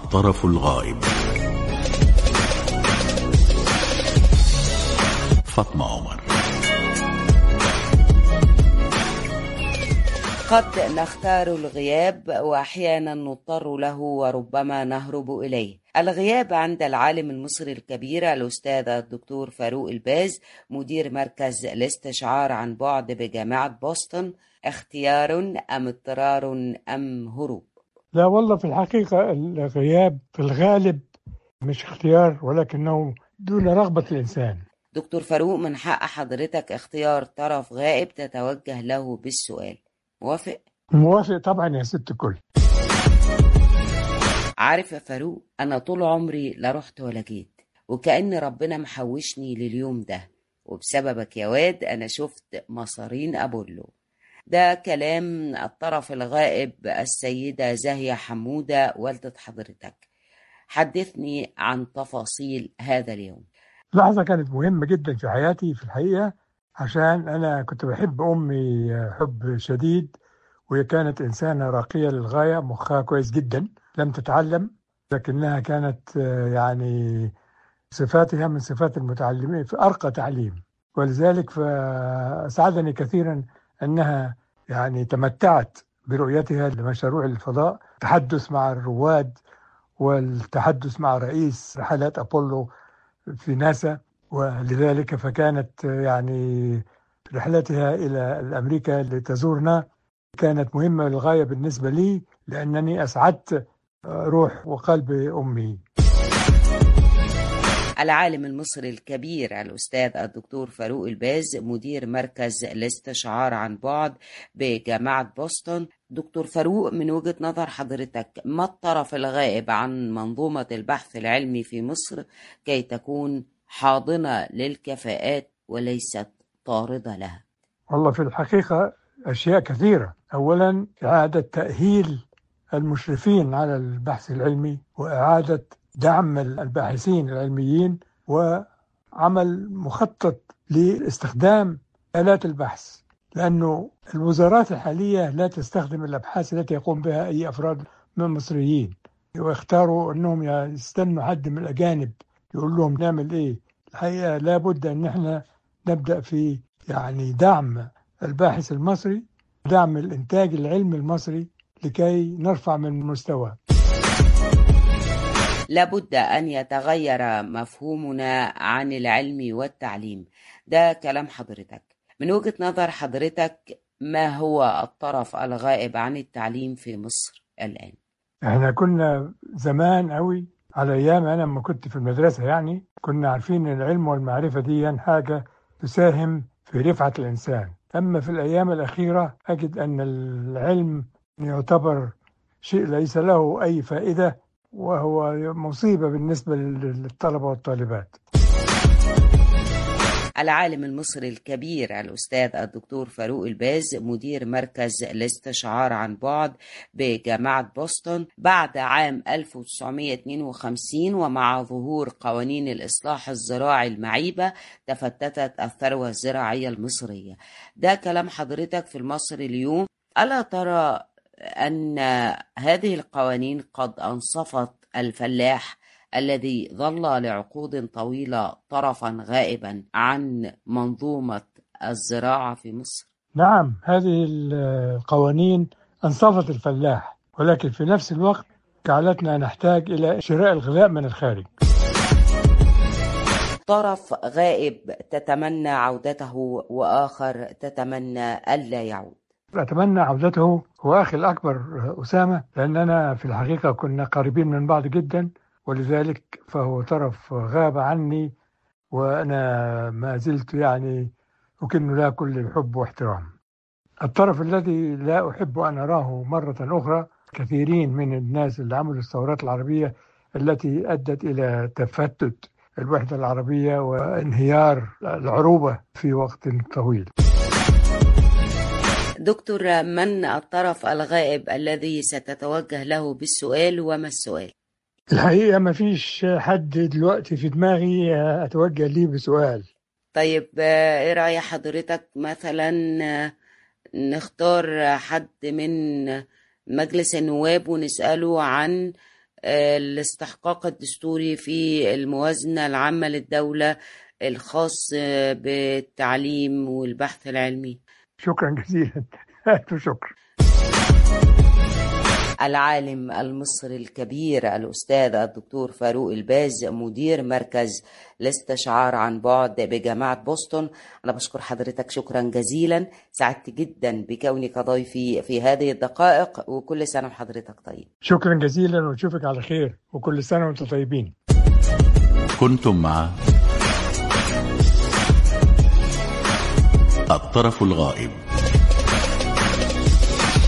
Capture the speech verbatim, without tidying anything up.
الطرف الغائب. فاطمة عمر. قد نختار الغياب وأحيانا نضطر له وربما نهرب إليه. الغياب عند العالم المصري الكبير الأستاذ الدكتور فاروق الباز مدير مركز الاستشعار عن بعد بجامعة بوسطن اختيار أم اضطرار أم هروب؟ لا والله، في الحقيقة الغياب في الغالب مش اختيار ولكنه دون رغبة الإنسان. دكتور فاروق، من حق حضرتك اختيار طرف غائب تتوجه له بالسؤال، موافق؟ موافق طبعا يا ست الكل. عارف يا فاروق، أنا طول عمري لا رحت ولا جيت، وكأن ربنا محوشني لليوم ده، وبسببك يا واد أنا شفت مصارين أبولو. ده كلام الطرف الغائب السيدة زاهية حمودة والدة حضرتك. حدثني عن تفاصيل هذا اليوم. لحظة كانت مهمة جدا في حياتي في الحقيقة، عشان أنا كنت بحب أمي حب شديد، وهي كانت إنسانة راقية للغاية، مخها كويس جدا، لم تتعلم لكنها كانت يعني صفاتها من صفات المتعلمين في أرقى تعليم، ولذلك فأسعدني كثيرا أنها يعني تمتعت برؤيتها لمشروع الفضاء، التحدث مع الرواد والتحدث مع رئيس رحلات أبولو في ناسا، ولذلك فكانت يعني رحلتها إلى أمريكا لتزورنا كانت مهمة للغاية بالنسبة لي، لأنني أسعدت روح وقلب أمي. العالم المصري الكبير الأستاذ الدكتور فاروق الباز مدير مركز الاستشعار عن بعد بجامعة بوسطن. دكتور فاروق، من وجهة نظر حضرتك ما الطرف الغائب عن منظومة البحث العلمي في مصر كي تكون حاضنة للكفاءات وليست طاردة لها؟ والله في الحقيقة أشياء كثيرة. أولا إعادة تأهيل المشرفين على البحث العلمي، وإعادة دعم الباحثين العلميين، وعمل مخطط لاستخدام آلات البحث، لأنه الوزارات الحالية لا تستخدم الأبحاث التي يقوم بها أي أفراد من المصريين، ويختاروا أنهم يستنوا حد من الأجانب يقول لهم نعمل إيه. الحقيقة لا بد أن احنا نبدأ في يعني دعم الباحث المصري، دعم الإنتاج العلمي المصري لكي نرفع من مستوى. لابد أن يتغير مفهومنا عن العلم والتعليم. ده كلام حضرتك. من وجهة نظر حضرتك ما هو الطرف الغائب عن التعليم في مصر الآن؟ احنا كنا زمان قوي على أيام أنا لما كنت في المدرسة، يعني كنا عارفين أن العلم والمعرفة دي حاجة تساهم في رفعة الإنسان. أما في الأيام الأخيرة أجد أن العلم يعتبر شيء ليس له أي فائدة، وهو مصيبة بالنسبة للطلبة والطالبات. العالم المصري الكبير الأستاذ الدكتور فاروق الباز مدير مركز الاستشعار عن بعد بجامعة بوسطن، بعد عام ألف وتسعمائة واثنين وخمسين ومع ظهور قوانين الإصلاح الزراعي المعيبة تفتتت الثروة الزراعية المصرية. ده كلام حضرتك في المصري اليوم. ألا ترى أن هذه القوانين قد أنصفت الفلاح الذي ظل لعقود طويلة طرفا غائبا عن منظومة الزراعة في مصر؟ نعم، هذه القوانين أنصفت الفلاح، ولكن في نفس الوقت جعلتنا نحتاج إلى شراء الغذاء من الخارج. طرف غائب تتمنى عودته وآخر تتمنى ألا يعود. أتمنى عودته هو أخي الأكبر أسامة، لأننا في الحقيقة كنا قريبين من بعض جدا، ولذلك فهو طرف غاب عني، وأنا ما زلت يعني أكن له كل الحب واحترام. الطرف الذي لا أحب أن أراه مرة أخرى كثيرين من الناس اللي عملوا الثورات العربية التي أدت إلى تفتت الوحدة العربية وانهيار العروبة في وقت طويل. دكتور، من الطرف الغائب الذي ستتوجه له بالسؤال وما السؤال؟ الحقيقة ما فيش حد دلوقتي في دماغي أتوجه ليه بسؤال. طيب إيه رأي حضرتك مثلا نختار حد من مجلس النواب ونسأله عن الاستحقاق الدستوري في الموازنة العامة للدولة الخاص بالتعليم والبحث العلمي. شكرا جزيلا. ألف شكر. العالم المصري الكبير الأستاذ الدكتور فاروق الباز مدير مركز الاستشعار عن بعد بجامعة بوسطن، أنا بشكر حضرتك شكرا جزيلا، سعدت جدا بكونك ضيفي في هذه الدقائق، وكل سنة وحضرتك طيب. شكرا جزيلا ونشوفك على خير، وكل سنة وانتم طيبين. كنتم مع الطرف الغائب.